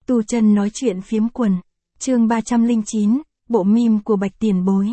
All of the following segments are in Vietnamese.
Tu chân nói chuyện phiếm quần. Chương 309, bộ meme của Bạch Tiền Bối.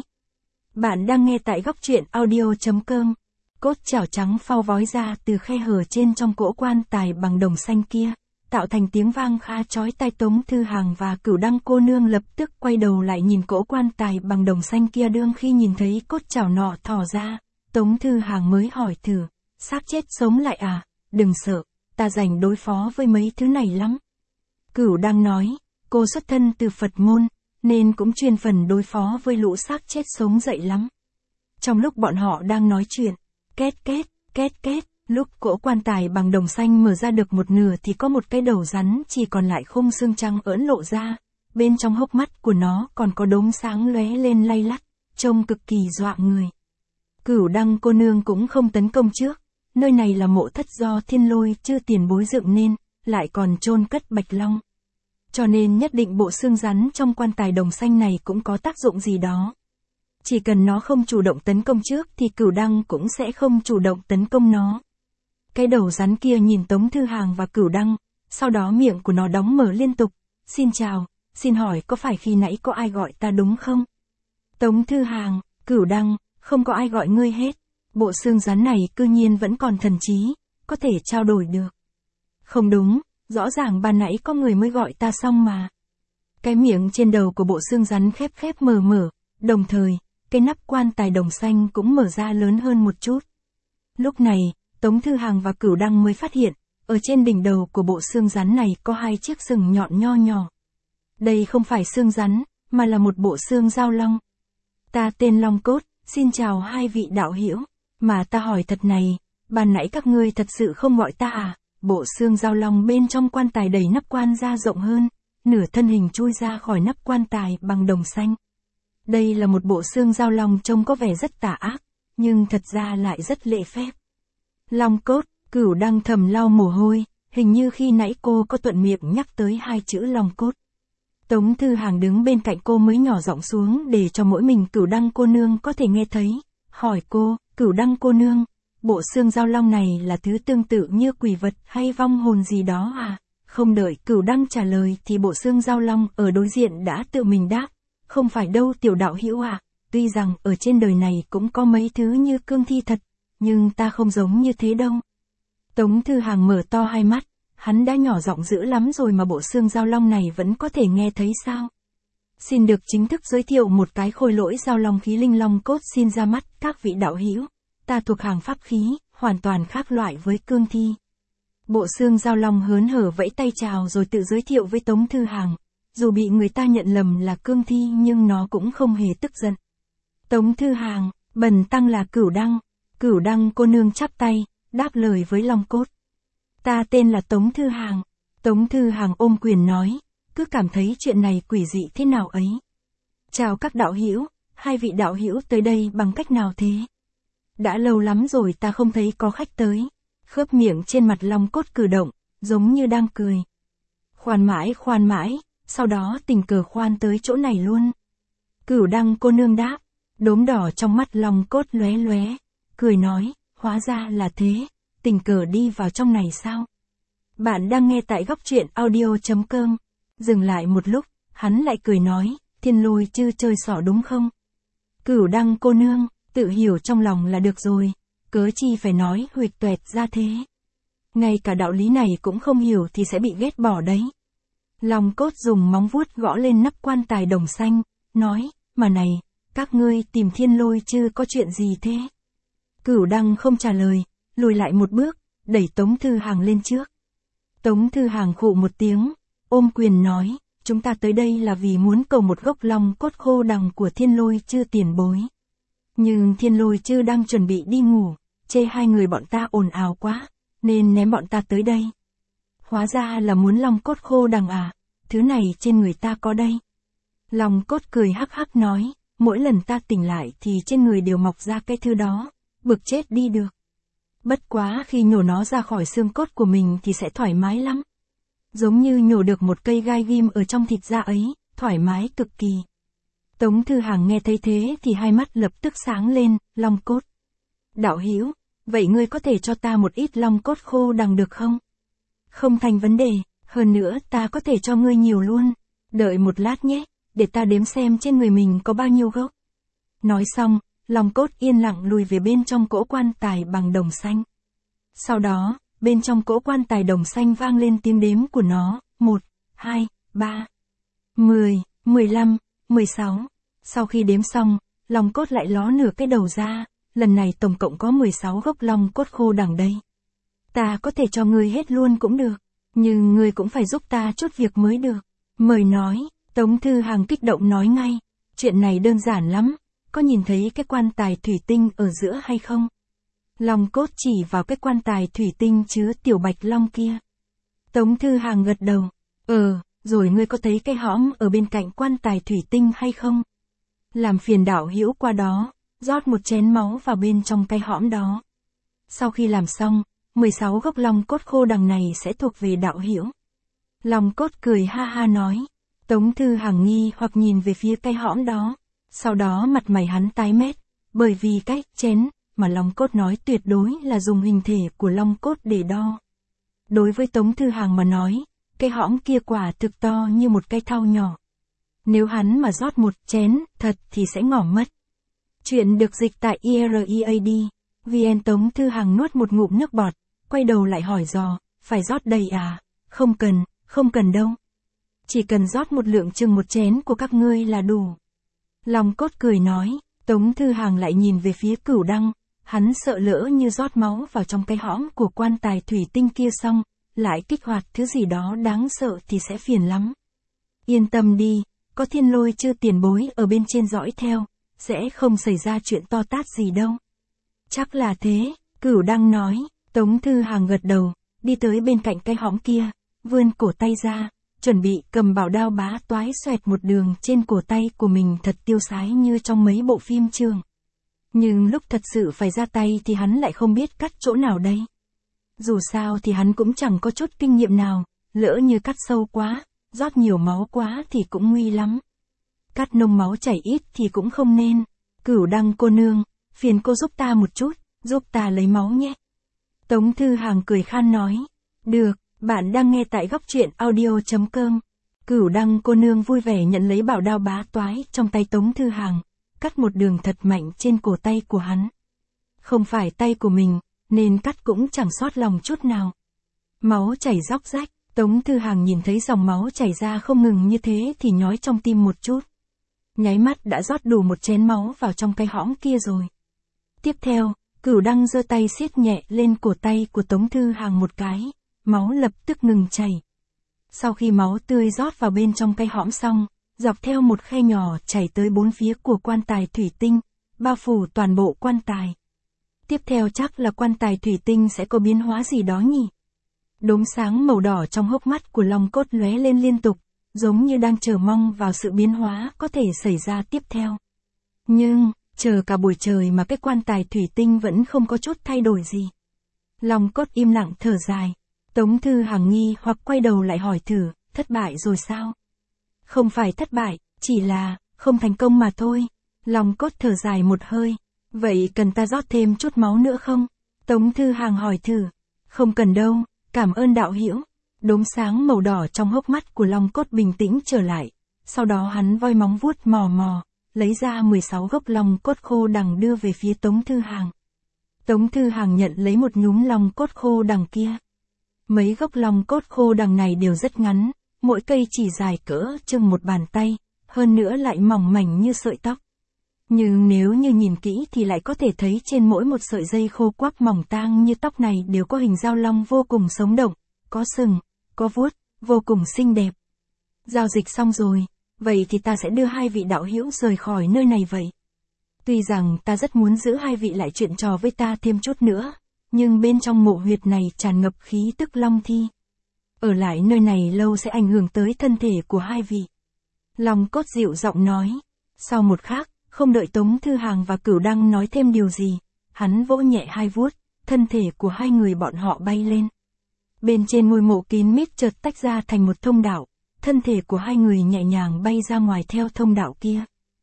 Bạn đang nghe tại góc truyện audio.com. Cốt chảo trắng phao vói ra từ khe hở trên trong cỗ quan tài bằng đồng xanh kia, tạo thành tiếng vang khá chói tai. Tống Thư Hàng và Cửu Đăng cô nương lập tức quay đầu lại nhìn cỗ quan tài bằng đồng xanh kia. Đương khi nhìn thấy cốt chảo nọ thò ra, Tống Thư Hàng mới hỏi thử, xác chết sống lại à? Đừng sợ, ta rảnh đối phó với mấy thứ này lắm. Cửu Đăng nói, cô xuất thân từ Phật môn, nên cũng chuyên phần đối phó với lũ xác chết sống dậy lắm. Trong lúc bọn họ đang nói chuyện, két két, két két, lúc cỗ quan tài bằng đồng xanh mở ra được một nửa thì có một cái đầu rắn chỉ còn lại khung xương trắng ỡn lộ ra, bên trong hốc mắt của nó còn có đốm sáng lóe lên lay lắt, trông cực kỳ dọa người. Cửu Đăng cô nương cũng không tấn công trước, nơi này là mộ thất do Thiên Lôi Chư tiền bối dựng nên, lại còn chôn cất Bạch Long. Cho nên nhất định bộ xương rắn trong quan tài đồng xanh này cũng có tác dụng gì đó. Chỉ cần nó không chủ động tấn công trước thì Cửu Đăng cũng sẽ không chủ động tấn công nó. Cái đầu rắn kia nhìn Tống Thư Hàng và Cửu Đăng, sau đó miệng của nó đóng mở liên tục. Xin chào, xin hỏi có phải khi nãy có ai gọi ta đúng không? Tống Thư Hàng, Cửu Đăng, không có ai gọi ngươi hết. Bộ xương rắn này cư nhiên vẫn còn thần trí, có thể trao đổi được. Không đúng, rõ ràng ban nãy có người mới gọi ta xong mà. Cái miệng trên đầu của bộ xương rắn khép khép mở mở, đồng thời, cái nắp quan tài đồng xanh cũng mở ra lớn hơn một chút. Lúc này, Tống Thư Hàng và Cửu Đăng mới phát hiện, ở trên đỉnh đầu của bộ xương rắn này có hai chiếc sừng nhọn nho nhỏ. Đây không phải xương rắn, mà là một bộ xương dao long. Ta tên Long Cốt, xin chào hai vị đạo hữu. Mà ta hỏi thật này, ban nãy các ngươi thật sự không gọi ta à? Bộ xương dao long bên trong quan tài đẩy nắp quan ra rộng hơn, nửa thân hình chui ra khỏi nắp quan tài bằng đồng xanh. Đây là một bộ xương dao long trông có vẻ rất tà ác, nhưng thật ra lại rất lễ phép. Long Cốt, Cửu Đăng thầm lau mồ hôi, hình như khi nãy cô có thuận miệng nhắc tới hai chữ Long Cốt. Tống Thư Hàng đứng bên cạnh cô mới nhỏ giọng xuống để cho mỗi mình Cửu Đăng cô nương có thể nghe thấy, hỏi cô, Cửu Đăng cô nương, bộ xương dao long này là thứ tương tự như quỷ vật hay vong hồn gì đó à? Không đợi Cửu Đăng trả lời thì bộ xương dao long ở đối diện đã tự mình đáp, không phải đâu tiểu đạo hữu à, tuy rằng ở trên đời này cũng có mấy thứ như cương thi thật, nhưng ta không giống như thế đâu. Tống Thư Hàng mở to hai mắt, hắn đã nhỏ giọng dữ lắm rồi mà bộ xương dao long này vẫn có thể nghe thấy sao? Xin được chính thức giới thiệu một cái khôi lỗi dao long khí linh Long Cốt xin ra mắt các vị đạo hữu. Ta thuộc hàng pháp khí, hoàn toàn khác loại với cương thi. Bộ xương dao long hớn hở vẫy tay chào rồi tự giới thiệu với Tống Thư Hàng. Dù bị người ta nhận lầm là cương thi nhưng nó cũng không hề tức giận. Tống Thư Hàng, bần tăng là Cửu Đăng. Cửu Đăng cô nương chắp tay, đáp lời với Long Cốt. Ta tên là Tống Thư Hàng. Tống Thư Hàng ôm quyền nói, cứ cảm thấy chuyện này quỷ dị thế nào ấy. Chào các đạo hữu, hai vị đạo hữu tới đây bằng cách nào thế? Đã lâu lắm rồi ta không thấy có khách tới. Khớp miệng trên mặt Long Cốt cử động, giống như đang cười. Khoan mãi, sau đó tình cờ khoan tới chỗ này luôn. Cửu Đăng cô nương đáp, đốm đỏ trong mắt Long Cốt lóe lóe, cười nói, hóa ra là thế, tình cờ đi vào trong này sao? Bạn đang nghe tại góc truyện audio.com. Dừng lại một lúc, hắn lại cười nói, Thiên Lôi Chư chơi xỏ đúng không? Cửu Đăng cô nương, tự hiểu trong lòng là được rồi, cớ chi phải nói huỵch toẹt ra thế. Ngay cả đạo lý này cũng không hiểu thì sẽ bị ghét bỏ đấy. Long Cốt dùng móng vuốt gõ lên nắp quan tài đồng xanh, nói, mà này, các ngươi tìm Thiên Lôi Chư có chuyện gì thế? Cửu Đăng không trả lời, lùi lại một bước, đẩy Tống Thư Hàng lên trước. Tống Thư Hàng khụ một tiếng, ôm quyền nói, chúng ta tới đây là vì muốn cầu một gốc long cốt khô đằng của Thiên Lôi Chư tiền bối. Nhưng Thiên Lôi Chư đang chuẩn bị đi ngủ, chê hai người bọn ta ồn ào quá, nên ném bọn ta tới đây. Hóa ra là muốn long cốt khô đằng à, thứ này trên người ta có đây. Long Cốt cười hắc hắc nói, mỗi lần ta tỉnh lại thì trên người đều mọc ra cái thứ đó, bực chết đi được. Bất quá khi nhổ nó ra khỏi xương cốt của mình thì sẽ thoải mái lắm. Giống như nhổ được một cây gai ghim ở trong thịt da ấy, thoải mái cực kỳ. Tống Thư Hàng nghe thấy thế thì hai mắt lập tức sáng lên, Long Cốt. Đạo hữu, vậy ngươi có thể cho ta một ít long cốt khô đằng được không? Không thành vấn đề, Hơn nữa ta có thể cho ngươi nhiều luôn. Đợi một lát nhé, để ta đếm xem trên người mình có bao nhiêu gốc. Nói xong, Long cốt yên lặng lùi về bên trong cỗ quan tài bằng đồng xanh. Sau đó, bên trong cỗ quan tài đồng xanh vang lên tiếng đếm của nó, 1, 2, 3, 10, 15, 16. Sau khi đếm xong, Long cốt lại ló nửa cái đầu ra, lần này tổng cộng có 16 gốc long cốt khô đằng đây. Ta có thể cho ngươi hết luôn cũng được, nhưng ngươi cũng phải giúp ta chút việc mới được. Mời nói, Tống Thư Hàng kích động nói ngay, chuyện này đơn giản lắm, có nhìn thấy cái quan tài thủy tinh ở giữa hay không? Long cốt chỉ vào cái quan tài thủy tinh chứa tiểu bạch long kia. Tống Thư Hàng gật đầu, rồi ngươi có thấy cái hõm ở bên cạnh quan tài thủy tinh hay không? Làm phiền đạo hữu qua đó, rót một chén máu vào bên trong cái hõm đó. Sau khi làm xong, 16 gốc long cốt khô đằng này sẽ thuộc về đạo hữu. Long cốt cười ha ha nói. Tống Thư Hàng nghi hoặc nhìn về phía cái hõm đó. Sau đó mặt mày hắn tái mét, bởi vì cái chén mà Long cốt nói tuyệt đối là dùng hình thể của long cốt để đo. Đối với Tống Thư Hàng mà nói, cái hõm kia quả thực to như một cái thau nhỏ. Nếu hắn mà rót một chén thật thì sẽ ngỏm mất. Chuyện được dịch tại IREAD. VN. Tống Thư Hàng nuốt một ngụm nước bọt, quay đầu lại hỏi dò, phải rót đầy à? Không cần đâu. Chỉ cần rót một lượng chừng một chén của các ngươi là đủ. Long cốt cười nói. Tống Thư Hàng lại nhìn về phía Cửu Đăng, hắn sợ lỡ như rót máu vào trong cái hõm của quan tài thủy tinh kia xong, lại kích hoạt thứ gì đó đáng sợ thì sẽ phiền lắm. Yên tâm đi, có Thiên Lôi Chư tiền bối ở bên trên dõi theo, sẽ không xảy ra chuyện to tát gì đâu. Chắc là thế, Cửu Đăng nói. Tống Thư Hàng gật đầu, đi tới bên cạnh cái hõm kia, vươn cổ tay ra, chuẩn bị cầm bảo đao bá toái xoẹt một đường trên cổ tay của mình thật tiêu sái như trong mấy bộ phim trường. Nhưng lúc thật sự phải ra tay thì hắn lại không biết cắt chỗ nào đây. Dù sao thì hắn cũng chẳng có chút kinh nghiệm nào, lỡ như cắt sâu quá, rót nhiều máu quá thì cũng nguy lắm. Cắt nông máu chảy ít thì cũng không nên. Cửu Đăng cô nương, phiền cô giúp ta một chút, giúp ta lấy máu nhé. Tống Thư Hàng cười khan nói. Được, bạn đang nghe tại góc truyện audio.com. Cửu Đăng cô nương vui vẻ nhận lấy bảo đao bá toái trong tay Tống Thư Hàng, cắt một đường thật mạnh trên cổ tay của hắn. Không phải tay của mình, nên cắt cũng chẳng sót lòng chút nào. Máu chảy róc rách, Tống Thư Hàng nhìn thấy dòng máu chảy ra không ngừng như thế thì nhói trong tim một chút. Nháy mắt đã rót đủ một chén máu vào trong cái hõm kia rồi. Tiếp theo, Cửu Đăng giơ tay siết nhẹ lên cổ tay của Tống Thư Hàng một cái, máu lập tức ngừng chảy. Sau khi máu tươi rót vào bên trong cái hõm xong, dọc theo một khe nhỏ chảy tới bốn phía của quan tài thủy tinh, bao phủ toàn bộ quan tài. Tiếp theo chắc là quan tài thủy tinh sẽ có biến hóa gì đó nhỉ? Đốm sáng màu đỏ trong hốc mắt của Long cốt lóe lên liên tục, giống như đang chờ mong vào sự biến hóa có thể xảy ra tiếp theo. Nhưng, chờ cả buổi trời mà cái quan tài thủy tinh vẫn không có chút thay đổi gì. Long cốt im lặng thở dài. Tống Thư Hàng nghi hoặc quay đầu lại hỏi thử, thất bại rồi sao? Không phải thất bại, chỉ là, không thành công mà thôi. Long cốt thở dài một hơi. Vậy cần ta rót thêm chút máu nữa không? Tống Thư Hàng hỏi thử. Không cần đâu, cảm ơn đạo hữu. Đốm sáng màu đỏ trong hốc mắt của Long cốt bình tĩnh trở lại. Sau đó hắn voi móng vuốt mò mò, lấy ra 16 gốc long cốt khô đằng đưa về phía Tống Thư Hàng. Tống Thư Hàng nhận lấy một nhúm long cốt khô đằng kia. Mấy gốc long cốt khô đằng này đều rất ngắn, mỗi cây chỉ dài cỡ chừng một bàn tay, hơn nữa lại mỏng mảnh như sợi tóc. Nhưng nếu như nhìn kỹ thì lại có thể thấy trên mỗi một sợi dây khô quắc mỏng tang như tóc này đều có hình dao long vô cùng sống động, có sừng, có vuốt, vô cùng xinh đẹp. Giao dịch xong rồi, vậy thì ta sẽ đưa hai vị đạo hữu rời khỏi nơi này vậy. Tuy rằng ta rất muốn giữ hai vị lại chuyện trò với ta thêm chút nữa, nhưng bên trong mộ huyệt này tràn ngập khí tức long thi. Ở lại nơi này lâu sẽ ảnh hưởng tới thân thể của hai vị. Long cốt dịu giọng nói. Sau một khắc, không đợi Tống Thư Hàng và Cửu Đăng nói thêm điều gì, hắn vỗ nhẹ hai vuốt, thân thể của hai người bọn họ bay lên. Bên trên ngôi mộ kín mít chợt tách ra thành một thông đạo, thân thể của hai người nhẹ nhàng bay ra ngoài theo thông đạo kia.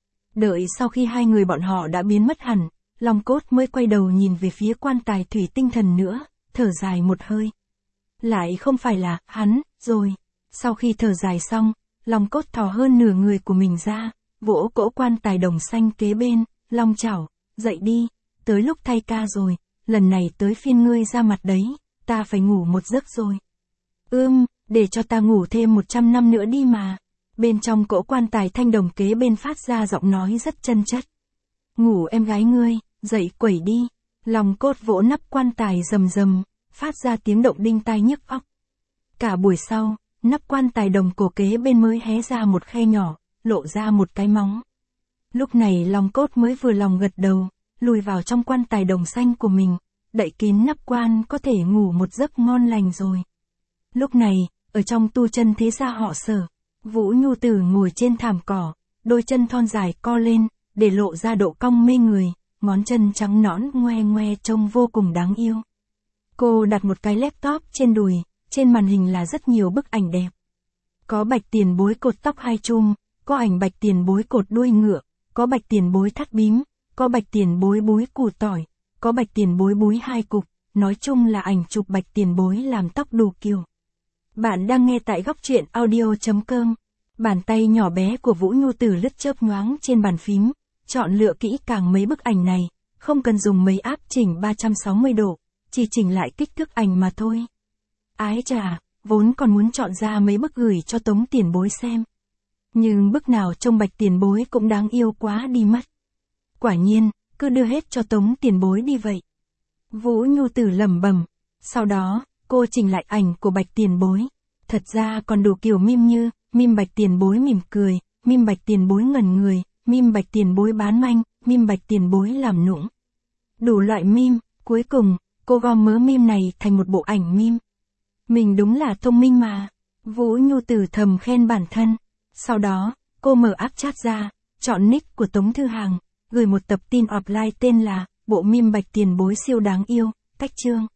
Đợi sau khi hai người bọn họ đã biến mất hẳn, Long cốt mới quay đầu nhìn về phía quan tài thủy tinh thần nữa, thở dài một hơi. lại không phải là hắn, rồi. Sau khi thở dài xong, Long Cốt thò hơn nửa người của mình ra, vỗ cỗ quan tài đồng xanh kế bên, Long Chảo, dậy đi, tới lúc thay ca rồi, lần này tới phiên ngươi ra mặt đấy, ta phải ngủ một giấc rồi. Để cho ta ngủ thêm 100 năm nữa đi mà. Bên trong cỗ quan tài thanh đồng kế bên phát ra giọng nói rất chân chất. Ngủ em gái ngươi, dậy quẩy đi. Long Cốt vỗ nắp quan tài rầm rầm, phát ra tiếng động đinh tai nhức óc. Cả buổi sau, nắp quan tài đồng cổ kế bên mới hé ra một khe nhỏ, lộ ra một cái móng. Lúc này Long Cốt mới vừa lòng gật đầu, lùi vào trong quan tài đồng xanh của mình, đậy kín nắp quan có thể ngủ một giấc ngon lành rồi. Lúc này, ở trong tu chân thế gia họ Sở, Vũ Nhu Tử ngồi trên thảm cỏ, đôi chân thon dài co lên, để lộ ra độ cong mê người, ngón chân trắng nõn ngoe ngoe trông vô cùng đáng yêu. Cô đặt một cái laptop trên đùi, trên màn hình là rất nhiều bức ảnh đẹp. Có Bạch Tiền Bối cột tóc hai chum, có ảnh Bạch Tiền Bối cột đuôi ngựa, có Bạch Tiền Bối thắt bím, có Bạch Tiền Bối búi củ tỏi, có Bạch Tiền Bối búi hai cục, nói chung là ảnh chụp Bạch Tiền Bối làm tóc đủ kiểu. Bạn đang nghe tại góc truyện audio.com. Bàn tay nhỏ bé của Vũ Nhu Tử lướt chớp nhoáng trên bàn phím, chọn lựa kỹ càng mấy bức ảnh này, không cần dùng mấy app chỉnh 360 độ, chỉ chỉnh lại kích thước ảnh mà thôi. Ái chà, vốn còn muốn chọn ra mấy bức gửi cho Tống Tiền Bối xem. Nhưng bức nào trông Bạch Tiền Bối cũng đáng yêu quá đi mất. Quả nhiên, cứ đưa hết cho Tống Tiền Bối đi vậy. Vũ Nhu Tử lẩm bẩm. Sau đó, cô chỉnh lại ảnh của Bạch Tiền Bối. Thật ra còn đủ kiểu meme như, meme Bạch Tiền Bối mỉm cười, meme Bạch Tiền Bối ngẩn người, meme Bạch Tiền Bối bán manh, meme Bạch Tiền Bối làm nũng. Đủ loại meme, cuối cùng, cô gom mớ meme này thành một bộ ảnh meme. Mình đúng là thông minh mà. Vũ Nhu Tử thầm khen bản thân. Sau đó, cô mở app chat ra, chọn nick của Tống Thư Hàng, gửi một tập tin offline tên là, bộ meme Bạch Tiền Bối siêu đáng yêu, cách chương.